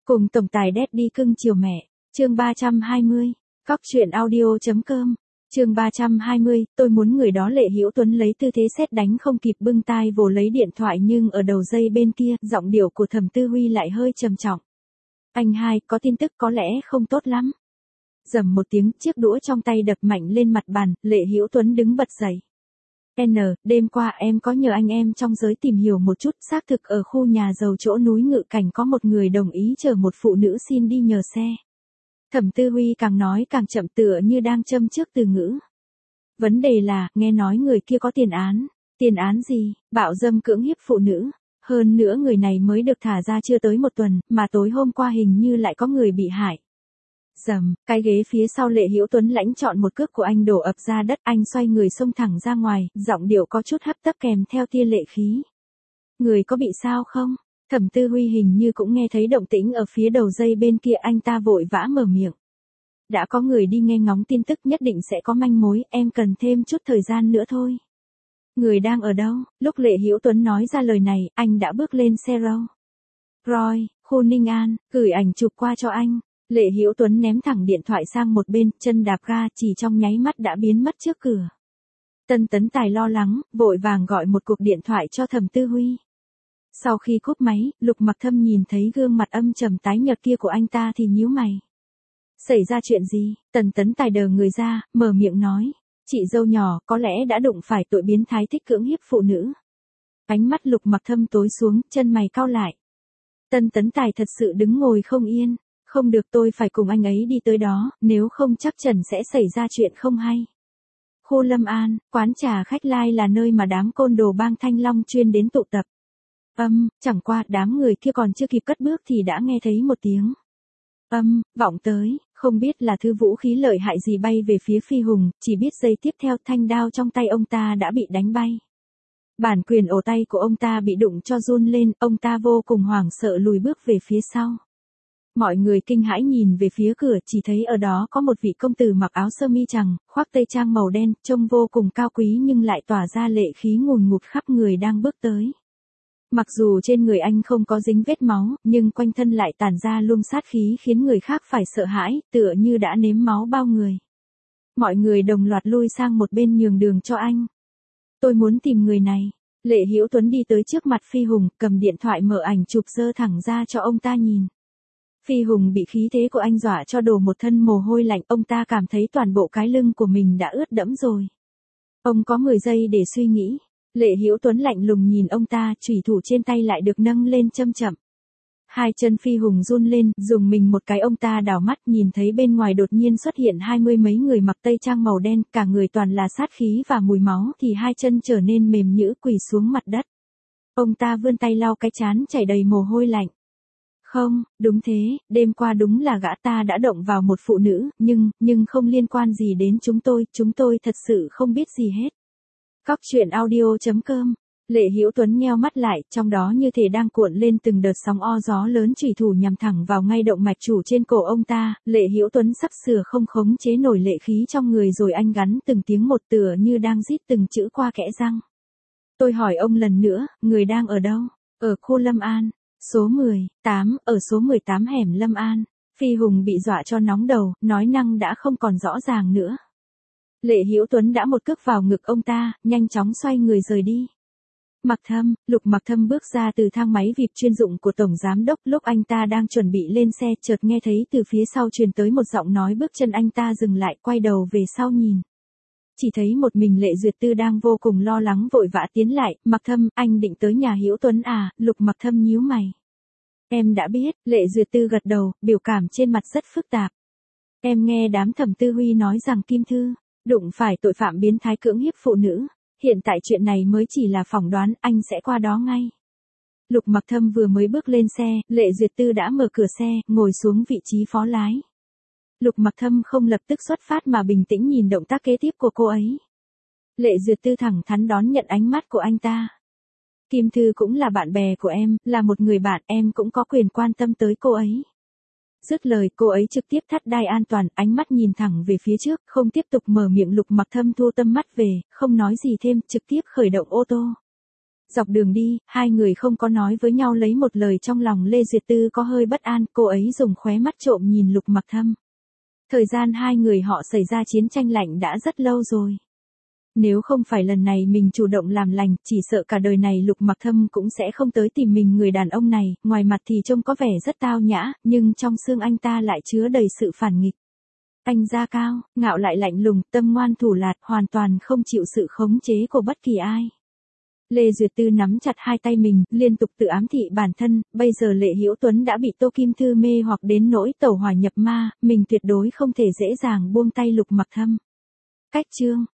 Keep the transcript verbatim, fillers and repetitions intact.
Cùng tổng tài Daddy cưng chiều mẹ, chương ba trăm hai mươi, cóc truyện audio.com, chương ba trăm hai mươi, tôi muốn người đó Lệ Hữu Tuấn lấy tư thế sét đánh không kịp bưng tai vồ lấy điện thoại nhưng ở đầu dây bên kia, giọng điệu của Thẩm Tư Huy lại hơi trầm trọng. Anh hai, có tin tức có lẽ không tốt lắm. Rầm một tiếng, chiếc đũa trong tay đập mạnh lên mặt bàn, Lệ Hữu Tuấn đứng bật dậy. N, đêm qua em có nhờ anh em trong giới tìm hiểu một chút, xác thực ở khu nhà giàu chỗ núi Ngự Cảnh có một người đồng ý chở một phụ nữ xin đi nhờ xe. Thẩm Tư Huy càng nói càng chậm tựa như đang châm trước từ ngữ. Vấn đề là, nghe nói người kia có tiền án. Tiền án gì? Bạo dâm cưỡng hiếp phụ nữ. Hơn nữa người này mới được thả ra chưa tới một tuần, mà tối hôm qua hình như lại có người bị hại. Dầm, cái ghế phía sau Lệ Hữu Tuấn lãnh chọn một cước của anh đổ ập ra đất, anh xoay người xông thẳng ra ngoài, giọng điệu có chút hấp tấp kèm theo tia lệ khí. Người có bị sao không? Thẩm Tư Huy hình như cũng nghe thấy động tĩnh ở phía đầu dây bên kia, anh ta vội vã mở miệng. Đã có người đi nghe ngóng tin tức, nhất định sẽ có manh mối, em cần thêm chút thời gian nữa thôi. Người đang ở đâu? Lúc Lệ Hữu Tuấn nói ra lời này, anh đã bước lên xe Rolls Royce, khu Ninh An, gửi ảnh chụp qua cho anh. Lệ Hữu Tuấn ném thẳng điện thoại sang một bên, chân đạp ga chỉ trong nháy mắt đã biến mất trước cửa. Tân Tấn Tài lo lắng, vội vàng gọi một cuộc điện thoại cho Thẩm Tư Huy. Sau khi cúp máy, Lục Mặc Thâm nhìn thấy gương mặt âm trầm tái nhợt kia của anh ta thì nhíu mày. Xảy ra chuyện gì? Tần Tấn Tài đờ người ra, mở miệng nói. Chị dâu nhỏ có lẽ đã đụng phải tội biến thái thích cưỡng hiếp phụ nữ. Ánh mắt Lục Mặc Thâm tối xuống, chân mày cau lại. Tân Tấn Tài thật sự đứng ngồi không yên. Không được, tôi phải cùng anh ấy đi tới đó, nếu không chắc chắn sẽ xảy ra chuyện không hay. Khu Lâm An, quán trà khách lai là nơi mà đám côn đồ bang Thanh Long chuyên đến tụ tập. Âm, chẳng qua đám người kia còn chưa kịp cất bước thì đã nghe thấy một tiếng. Âm, vọng tới, không biết là thứ vũ khí lợi hại gì bay về phía Phi Hùng, chỉ biết giây tiếp theo thanh đao trong tay ông ta đã bị đánh bay. Bản quyền ổ tay của ông ta bị đụng cho run lên, ông ta vô cùng hoảng sợ lùi bước về phía sau. Mọi người kinh hãi nhìn về phía cửa, chỉ thấy ở đó có một vị công tử mặc áo sơ mi trắng, khoác tây trang màu đen, trông vô cùng cao quý nhưng lại tỏa ra lệ khí ngùn ngụt khắp người đang bước tới. Mặc dù trên người anh không có dính vết máu, nhưng quanh thân lại tản ra luồng sát khí khiến người khác phải sợ hãi, tựa như đã nếm máu bao người. Mọi người đồng loạt lui sang một bên nhường đường cho anh. Tôi muốn tìm người này. Lệ Hữu Tuấn đi tới trước mặt Phi Hùng, cầm điện thoại mở ảnh chụp giơ thẳng ra cho ông ta nhìn. Phi Hùng bị khí thế của anh dọa cho đổ một thân mồ hôi lạnh, ông ta cảm thấy toàn bộ cái lưng của mình đã ướt đẫm rồi. Ông có mười giây để suy nghĩ. Lệ Hữu Tuấn lạnh lùng nhìn ông ta, chủy thủ trên tay lại được nâng lên châm chậm. Hai chân Phi Hùng run lên, dùng mình một cái, ông ta đảo mắt nhìn thấy bên ngoài đột nhiên xuất hiện hai mươi mấy người mặc tây trang màu đen, cả người toàn là sát khí và mùi máu, thì hai chân trở nên mềm nhũn quỳ xuống mặt đất. Ông ta vươn tay lau cái trán chảy đầy mồ hôi lạnh. Không, đúng thế, đêm qua đúng là gã ta đã động vào một phụ nữ, nhưng, nhưng không liên quan gì đến chúng tôi, chúng tôi thật sự không biết gì hết. Cóc truyện audio.com, Lệ Hữu Tuấn nheo mắt lại, trong đó như thể đang cuộn lên từng đợt sóng o gió lớn, chủy thủ nhằm thẳng vào ngay động mạch chủ trên cổ ông ta. Lệ Hữu Tuấn sắp sửa không khống chế nổi lệ khí trong người rồi, anh gắn từng tiếng một tựa như đang rít từng chữ qua kẽ răng. Tôi hỏi ông lần nữa, người đang ở đâu? Ở khu Lâm An. Số mười tám, ở số mười tám hẻm Lâm An. Phi Hùng bị dọa cho nóng đầu, nói năng đã không còn rõ ràng nữa. Lệ Hữu Tuấn đã một cước vào ngực ông ta, nhanh chóng xoay người rời đi. Mặc Thâm, Lục Mặc Thâm bước ra từ thang máy vê i pê chuyên dụng của Tổng Giám Đốc, lúc anh ta đang chuẩn bị lên xe, chợt nghe thấy từ phía sau truyền tới một giọng nói, bước chân anh ta dừng lại, quay đầu về sau nhìn. Chỉ thấy một mình Lệ Duyệt Tư đang vô cùng lo lắng vội vã tiến lại. Mặc Thâm, anh định tới nhà Hữu Tuấn à? Lục Mặc Thâm nhíu mày. Em đã biết. Lệ Duyệt Tư gật đầu, biểu cảm trên mặt rất phức tạp. Em nghe đám Thẩm Tư Huy nói rằng Kim Thư đụng phải tội phạm biến thái cưỡng hiếp phụ nữ. Hiện tại chuyện này mới chỉ là phỏng đoán, anh sẽ qua đó ngay. Lục Mặc Thâm vừa mới bước lên xe, Lệ Duyệt Tư đã mở cửa xe, ngồi xuống vị trí phó lái. Lục Mặc Thâm không lập tức xuất phát mà bình tĩnh nhìn động tác kế tiếp của cô ấy. Lệ Duyệt Tư thẳng thắn đón nhận ánh mắt của anh ta. Kim Thư cũng là bạn bè của em, là một người bạn, em cũng có quyền quan tâm tới cô ấy. Dứt lời, cô ấy trực tiếp thắt đai an toàn, ánh mắt nhìn thẳng về phía trước, không tiếp tục mở miệng. Lục Mặc Thâm thu tâm mắt về, không nói gì thêm, trực tiếp khởi động ô tô. Dọc đường đi, hai người không có nói với nhau lấy một lời, trong lòng Lê Duyệt Tư có hơi bất an, cô ấy dùng khóe mắt trộm nhìn Lục Mặc Thâm. Thời gian hai người họ xảy ra chiến tranh lạnh đã rất lâu rồi. Nếu không phải lần này mình chủ động làm lành, chỉ sợ cả đời này Lục Mặc Thâm cũng sẽ không tới tìm mình. Người đàn ông này, ngoài mặt thì trông có vẻ rất tao nhã, nhưng trong xương anh ta lại chứa đầy sự phản nghịch. Anh da cao, ngạo lại lạnh lùng, tâm ngoan thủ lạt, hoàn toàn không chịu sự khống chế của bất kỳ ai. Lê Duyệt Tư nắm chặt hai tay mình, liên tục tự ám thị bản thân, bây giờ Lệ Hữu Tuấn đã bị Tô Kim Thư mê hoặc đến nỗi tẩu hỏa nhập ma, mình tuyệt đối không thể dễ dàng buông tay Lục Mặc Thâm. Cách chương